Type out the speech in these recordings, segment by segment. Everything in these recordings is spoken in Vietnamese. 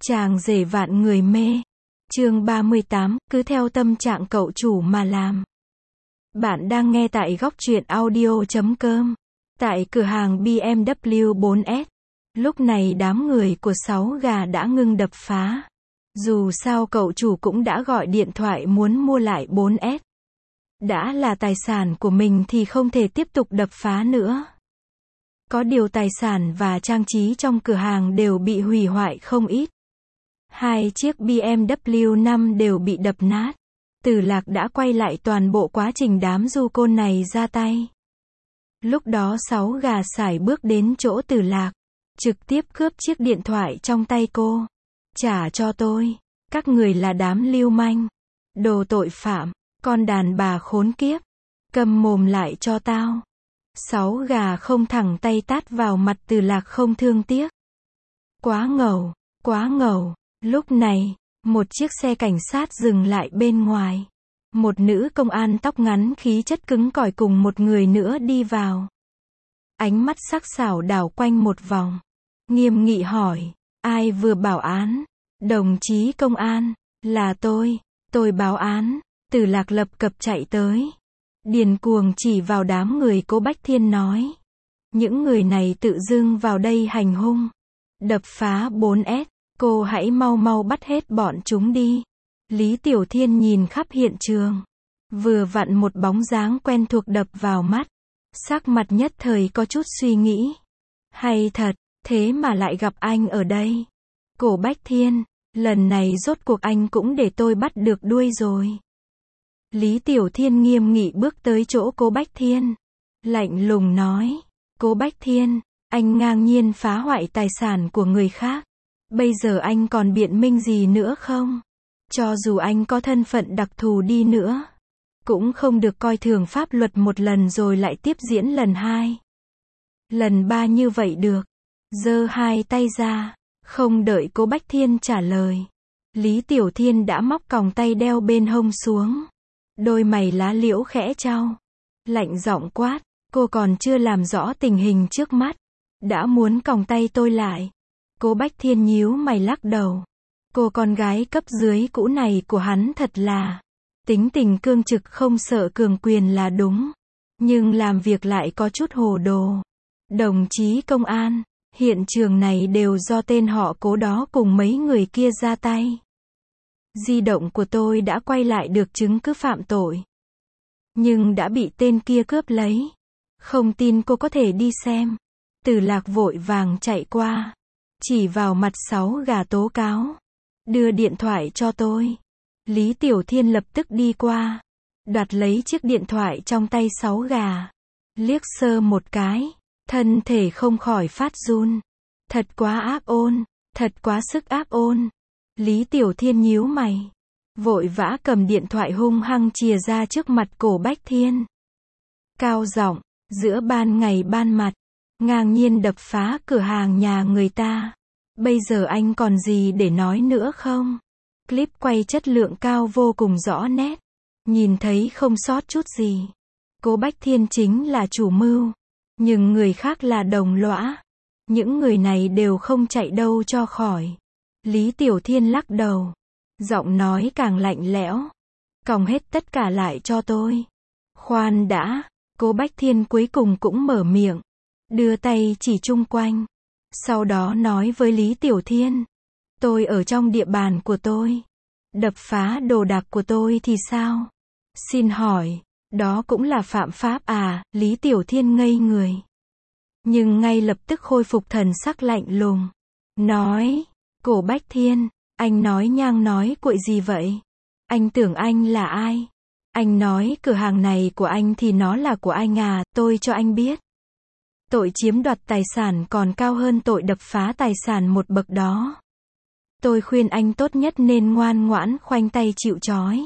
Chàng rể vạn người mê. Chương 38, cứ theo tâm trạng cậu chủ mà làm. Bạn đang nghe tại góc truyện audio.com. Tại cửa hàng BMW 4S. Lúc này đám người của Sáu Gà đã ngưng đập phá. Dù sao cậu chủ cũng đã gọi điện thoại muốn mua lại 4S. Đã là tài sản của mình thì không thể tiếp tục đập phá nữa. Có điều tài sản và trang trí trong cửa hàng đều bị hủy hoại không ít. 2 chiếc BMW 5 đều bị đập nát. Từ Lạc đã quay lại toàn bộ quá trình đám du côn này ra tay. Lúc đó Sáu Gà sải bước đến chỗ Từ Lạc, trực tiếp cướp chiếc điện thoại trong tay cô. Trả cho tôi. Các người là đám lưu manh. Đồ tội phạm. Con đàn bà khốn kiếp. Câm mồm lại cho tao. Sáu Gà không thẳng tay tát vào mặt Từ Lạc không thương tiếc. Quá ngầu. Quá ngầu. Lúc này, một chiếc xe cảnh sát dừng lại bên ngoài. Một nữ công an tóc ngắn khí chất cứng cỏi cùng một người nữa đi vào. Ánh mắt sắc sảo đảo quanh một vòng. Nghiêm nghị hỏi, ai vừa bảo án? Đồng chí công an, là tôi báo án. Từ Lạc lập cập chạy tới. Điền cuồng chỉ vào đám người Cố Bách Thiên nói. Những người này tự dưng vào đây hành hung. Đập phá 4S. Cô hãy mau mau bắt hết bọn chúng đi. Lý Tiểu Thiên nhìn khắp hiện trường. Vừa vặn một bóng dáng quen thuộc đập vào mắt. Sắc mặt nhất thời có chút suy nghĩ. Hay thật, thế mà lại gặp anh ở đây. Cổ Bách Thiên, lần này rốt cuộc anh cũng để tôi bắt được đuôi rồi. Lý Tiểu Thiên nghiêm nghị bước tới chỗ Cố Bách Thiên. Lạnh lùng nói. Cố Bách Thiên, anh ngang nhiên phá hoại tài sản của người khác. Bây giờ anh còn biện minh gì nữa không? Cho dù anh có thân phận đặc thù đi nữa, cũng không được coi thường pháp luật một lần rồi lại tiếp diễn lần hai. Lần ba như vậy được. Giơ hai tay ra. Không đợi Cố Bách Thiên trả lời. Lý Tiểu Thiên đã móc còng tay đeo bên hông xuống. Đôi mày lá liễu khẽ chau. Lạnh giọng quát. Cô còn chưa làm rõ tình hình trước mắt. Đã muốn còng tay tôi lại. Cố Bách Thiên nhíu mày lắc đầu. Cô con gái cấp dưới cũ này của hắn thật là tính tình cương trực không sợ cường quyền là đúng. Nhưng làm việc lại có chút hồ đồ. Đồng chí công an, hiện trường này đều do tên họ Cố đó cùng mấy người kia ra tay. Di động của tôi đã quay lại được chứng cứ phạm tội. Nhưng đã bị tên kia cướp lấy. Không tin cô có thể đi xem. Từ Lạc vội vàng chạy qua. Chỉ vào mặt Sáu Gà tố cáo. Đưa điện thoại cho tôi. Lý Tiểu Thiên lập tức đi qua. Đoạt lấy chiếc điện thoại trong tay Sáu Gà. Liếc sơ một cái. Thân thể không khỏi phát run. Thật quá ác ôn. Thật quá sức ác ôn. Lý Tiểu Thiên nhíu mày. Vội vã cầm điện thoại hung hăng chìa ra trước mặt Cổ Bách Thiên. Cao giọng, giữa ban ngày ban mặt. Ngang nhiên đập phá cửa hàng nhà người ta. Bây giờ anh còn gì để nói nữa không? Clip quay chất lượng cao vô cùng rõ nét. Nhìn thấy không sót chút gì. Cố Bách Thiên chính là chủ mưu. Nhưng người khác là đồng lõa. Những người này đều không chạy đâu cho khỏi. Lý Tiểu Thiên lắc đầu. Giọng nói càng lạnh lẽo. Còng hết tất cả lại cho tôi. Khoan đã. Cố Bách Thiên cuối cùng cũng mở miệng. Đưa tay chỉ chung quanh. Sau đó nói với Lý Tiểu Thiên. Tôi ở trong địa bàn của tôi. Đập phá đồ đạc của tôi thì sao? Xin hỏi, đó cũng là phạm pháp à? Lý Tiểu Thiên ngây người. Nhưng ngay lập tức khôi phục thần sắc lạnh lùng. Nói, Cổ Bách Thiên, anh nói nhang nói cuội gì vậy? Anh tưởng anh là ai? Anh nói cửa hàng này của anh thì nó là của anh à? Tôi cho anh biết. Tội chiếm đoạt tài sản còn cao hơn tội đập phá tài sản một bậc đó. Tôi khuyên anh tốt nhất nên ngoan ngoãn khoanh tay chịu trói.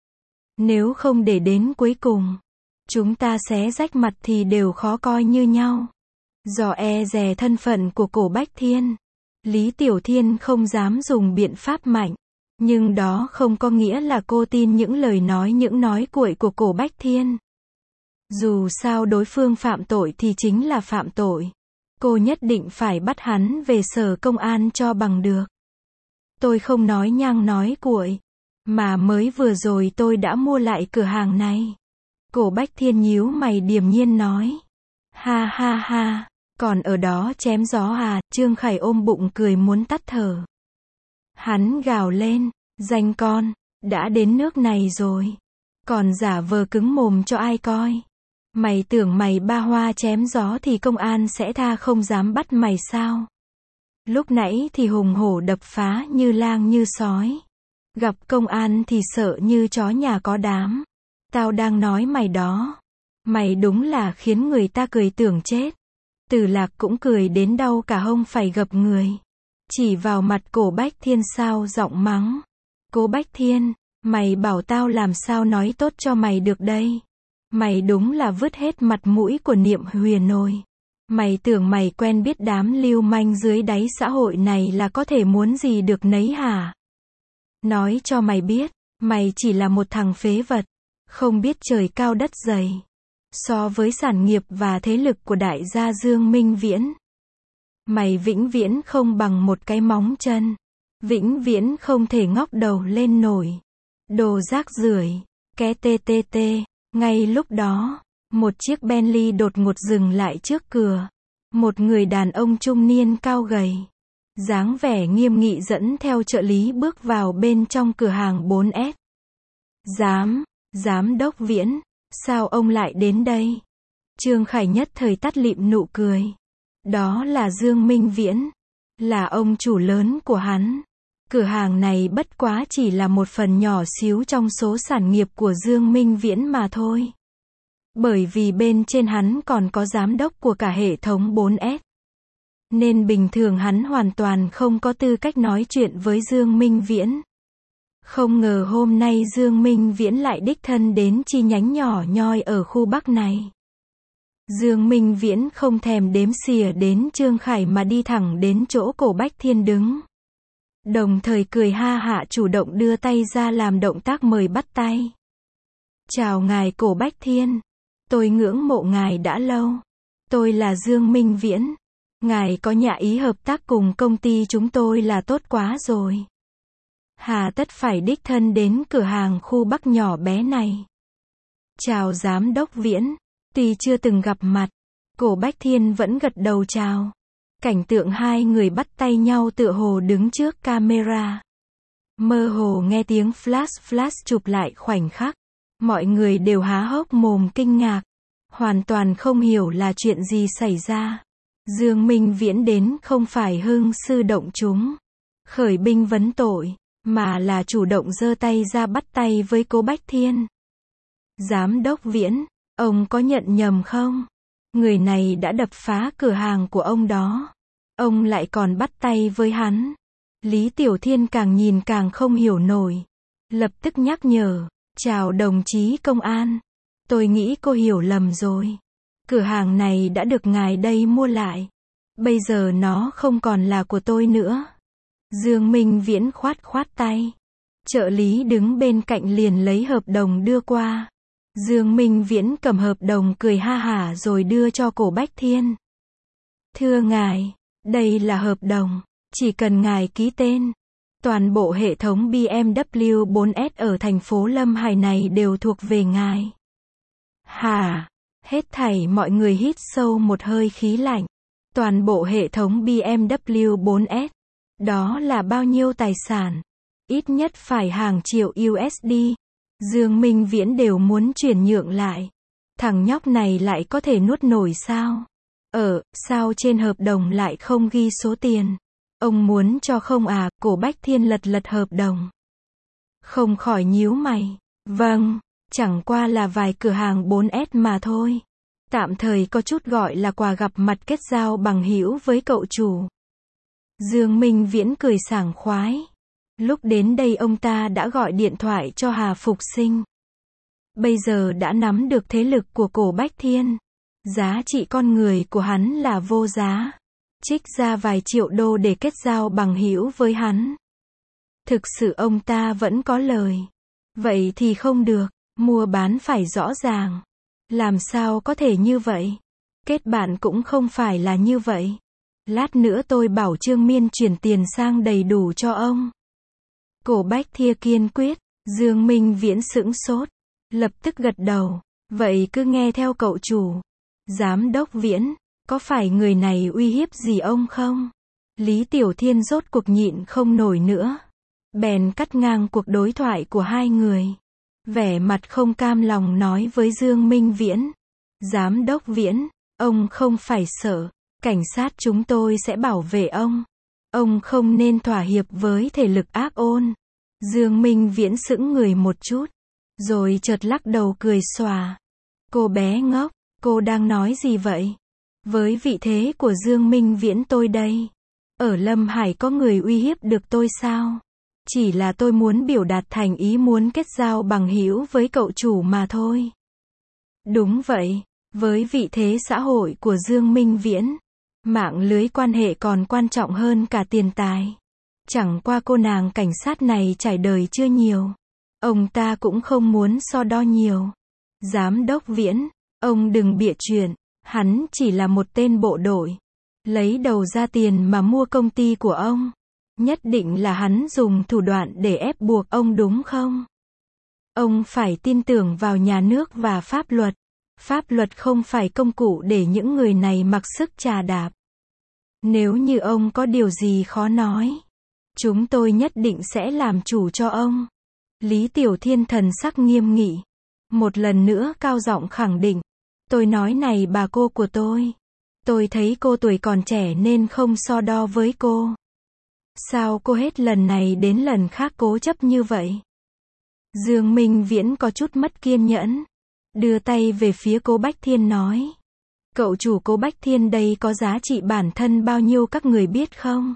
Nếu không để đến cuối cùng, chúng ta xé rách mặt thì đều khó coi như nhau. Do e dè thân phận của Cổ Bách Thiên, Lý Tiểu Thiên không dám dùng biện pháp mạnh. Nhưng đó không có nghĩa là cô tin những lời nói những nói cuội của Cổ Bách Thiên. Dù sao đối phương phạm tội thì chính là phạm tội. Cô nhất định phải bắt hắn về sở công an cho bằng được. Tôi không nói nhang nói cuội, mà mới vừa rồi tôi đã mua lại cửa hàng này. Cổ Bách Thiên nhíu mày điềm nhiên nói. Ha ha ha, còn ở đó chém gió à, Trương Khải ôm bụng cười muốn tắt thở. Hắn gào lên, danh con, đã đến nước này rồi. Còn giả vờ cứng mồm cho ai coi. Mày tưởng mày ba hoa chém gió thì công an sẽ tha không dám bắt mày sao? Lúc nãy thì hùng hổ đập phá như lang như sói. Gặp công an thì sợ như chó nhà có đám. Tao đang nói mày đó. Mày đúng là khiến người ta cười tưởng chết. Từ Lạc cũng cười đến đau cả hông phải gập người. Chỉ vào mặt Cổ Bách Thiên sao giọng mắng. Cố Bách Thiên, mày bảo tao làm sao nói tốt cho mày được đây. Mày đúng là vứt hết mặt mũi của Niệm Huyền rồi. Mày tưởng mày quen biết đám lưu manh dưới đáy xã hội này là có thể muốn gì được nấy hả? Nói cho mày biết, mày chỉ là một thằng phế vật, không biết trời cao đất dày. So với sản nghiệp và thế lực của đại gia Dương Minh Viễn, mày vĩnh viễn không bằng một cái móng chân. Vĩnh viễn không thể ngóc đầu lên nổi. Đồ rác rưởi, ké tê tê tê. Ngay lúc đó, một chiếc Bentley đột ngột dừng lại trước cửa. Một người đàn ông trung niên cao gầy, dáng vẻ nghiêm nghị dẫn theo trợ lý bước vào bên trong cửa hàng 4S. Giám đốc Viễn, sao ông lại đến đây? Trương Khải nhất thời tắt lịm nụ cười. Đó là Dương Minh Viễn, là ông chủ lớn của hắn. Cửa hàng này bất quá chỉ là một phần nhỏ xíu trong số sản nghiệp của Dương Minh Viễn mà thôi. Bởi vì bên trên hắn còn có giám đốc của cả hệ thống 4S. Nên bình thường hắn hoàn toàn không có tư cách nói chuyện với Dương Minh Viễn. Không ngờ hôm nay Dương Minh Viễn lại đích thân đến chi nhánh nhỏ nhoi ở khu Bắc này. Dương Minh Viễn không thèm đếm xỉa đến Trương Khải mà đi thẳng đến chỗ Cổ Bách Thiên đứng. Đồng thời cười ha hả chủ động đưa tay ra làm động tác mời bắt tay. Chào ngài Cổ Bách Thiên. Tôi ngưỡng mộ ngài đã lâu. Tôi là Dương Minh Viễn. Ngài có nhã ý hợp tác cùng công ty chúng tôi là tốt quá rồi. Hà tất phải đích thân đến cửa hàng khu Bắc nhỏ bé này. Chào giám đốc Viễn. Tuy chưa từng gặp mặt, Cổ Bách Thiên vẫn gật đầu chào. Cảnh tượng hai người bắt tay nhau tựa hồ đứng trước camera. Mơ hồ nghe tiếng flash chụp lại khoảnh khắc. Mọi người đều há hốc mồm kinh ngạc. Hoàn toàn không hiểu là chuyện gì xảy ra. Dương Minh Viễn đến không phải hưng sư động chúng, khởi binh vấn tội, mà là chủ động giơ tay ra bắt tay với Cố Bách Thiên. Giám đốc Viễn, ông có nhận nhầm không? Người này đã đập phá cửa hàng của ông đó. Ông lại còn bắt tay với hắn. Lý Tiểu Thiên càng nhìn càng không hiểu nổi. Lập tức nhắc nhở. Chào đồng chí công an. Tôi nghĩ cô hiểu lầm rồi. Cửa hàng này đã được ngài đây mua lại. Bây giờ nó không còn là của tôi nữa. Dương Minh Viễn khoát tay. Trợ lý đứng bên cạnh liền lấy hợp đồng đưa qua. Dương Minh Viễn cầm hợp đồng cười ha hả rồi đưa cho Cổ Bách Thiên. Thưa ngài, đây là hợp đồng, chỉ cần ngài ký tên. Toàn bộ hệ thống BMW 4S ở thành phố Lâm Hải này đều thuộc về ngài. Hả? Hết thảy mọi người hít sâu một hơi khí lạnh. Toàn bộ hệ thống BMW 4S. Đó là bao nhiêu tài sản? Ít nhất phải hàng triệu USD. Dương Minh Viễn đều muốn chuyển nhượng lại. Thằng nhóc này lại có thể nuốt nổi sao? Sao trên hợp đồng lại không ghi số tiền? Ông muốn cho không à? Cổ Bách Thiên lật hợp đồng. Không khỏi nhíu mày. Vâng, chẳng qua là vài cửa hàng 4S mà thôi. Tạm thời có chút gọi là quà gặp mặt kết giao bằng hữu với cậu chủ. Dương Minh Viễn cười sảng khoái. Lúc đến đây ông ta đã gọi điện thoại cho Hà Phục Sinh. Bây giờ đã nắm được thế lực của Cổ Bách Thiên. Giá trị con người của hắn là vô giá. Trích ra vài triệu đô để kết giao bằng hữu với hắn. Thực sự ông ta vẫn có lời. Vậy thì không được, mua bán phải rõ ràng. Làm sao có thể như vậy? Kết bạn cũng không phải là như vậy. Lát nữa tôi bảo Trương Miên chuyển tiền sang đầy đủ cho ông. Cô Bách Thia kiên quyết. Dương Minh Viễn sững sốt. Lập tức gật đầu. Vậy cứ nghe theo cậu chủ. Giám đốc Viễn, có phải người này uy hiếp gì ông không? Lý Tiểu Thiên rốt cuộc nhịn không nổi nữa. Bèn cắt ngang cuộc đối thoại của hai người. Vẻ mặt không cam lòng nói với Dương Minh Viễn. Giám đốc Viễn, ông không phải sợ. Cảnh sát chúng tôi sẽ bảo vệ ông. Ông không nên thỏa hiệp với thể lực ác ôn. Dương Minh Viễn sững người một chút. Rồi chợt lắc đầu cười xòa. Cô bé ngốc, cô đang nói gì vậy? Với vị thế của Dương Minh Viễn tôi đây. Ở Lâm Hải có người uy hiếp được tôi sao? Chỉ là tôi muốn biểu đạt thành ý muốn kết giao bằng hữu với cậu chủ mà thôi. Đúng vậy, với vị thế xã hội của Dương Minh Viễn, mạng lưới quan hệ còn quan trọng hơn cả tiền tài. Chẳng qua cô nàng cảnh sát này trải đời chưa nhiều. Ông ta cũng không muốn so đo nhiều. Giám đốc Viễn, ông đừng bịa chuyện, hắn chỉ là một tên bộ đội. Lấy đầu ra tiền mà mua công ty của ông. Nhất định là hắn dùng thủ đoạn để ép buộc ông đúng không? Ông phải tin tưởng vào nhà nước và pháp luật. Pháp luật không phải công cụ để những người này mặc sức chà đạp. Nếu như ông có điều gì khó nói, chúng tôi nhất định sẽ làm chủ cho ông. Lý Tiểu Thiên thần sắc nghiêm nghị. Một lần nữa cao giọng khẳng định. Tôi nói này bà cô của tôi thấy cô tuổi còn trẻ nên không so đo với cô. Sao cô hết lần này đến lần khác cố chấp như vậy? Dương Minh Viễn có chút mất kiên nhẫn. Đưa tay về phía cô Bách Thiên nói. Cậu chủ cô Bách Thiên đây có giá trị bản thân bao nhiêu các người biết không?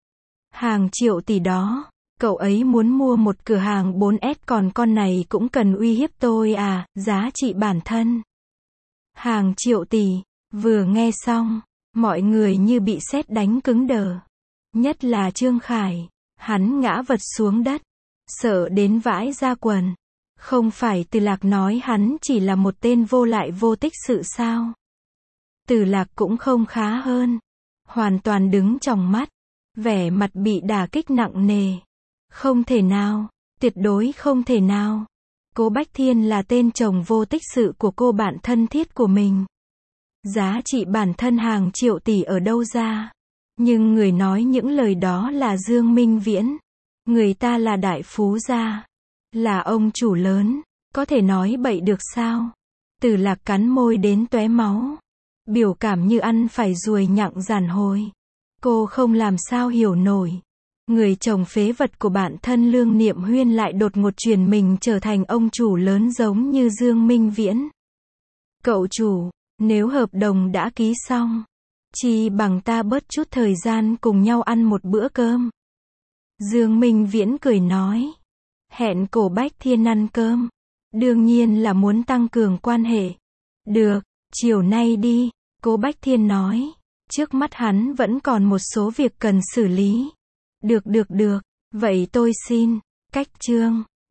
Hàng triệu tỷ đó. Cậu ấy muốn mua một cửa hàng 4S còn con này cũng cần uy hiếp tôi à, giá trị bản thân. Hàng triệu tỷ. Vừa nghe xong, mọi người như bị sét đánh cứng đờ. Nhất là Trương Khải, hắn ngã vật xuống đất, sợ đến vãi ra quần. Không phải Từ Lạc nói hắn chỉ là một tên vô lại vô tích sự sao? Từ Lạc cũng không khá hơn, hoàn toàn đứng tròng mắt, vẻ mặt bị đả kích nặng nề. Không thể nào, tuyệt đối không thể nào. Cô Bách Thiên là tên chồng vô tích sự của cô bạn thân thiết của mình. Giá trị bản thân hàng triệu tỷ ở đâu ra? Nhưng người nói những lời đó là Dương Minh Viễn. Người ta là đại phú gia, là ông chủ lớn, có thể nói bậy được sao? Từ Lạc cắn môi đến tóe máu, biểu cảm như ăn phải ruồi nhặng giàn hồi. Cô không làm sao hiểu nổi. Người chồng phế vật của bạn thân Lương Niệm Huyên lại đột ngột chuyển mình trở thành ông chủ lớn giống như Dương Minh Viễn. Cậu chủ, nếu hợp đồng đã ký xong, chi bằng ta bớt chút thời gian cùng nhau ăn một bữa cơm. Dương Minh Viễn cười nói. Hẹn cổ Bách Thiên ăn cơm. Đương nhiên là muốn tăng cường quan hệ. Được, chiều nay đi, cô Bách Thiên nói. Trước mắt hắn vẫn còn một số việc cần xử lý. Được, vậy tôi xin. Cách chương.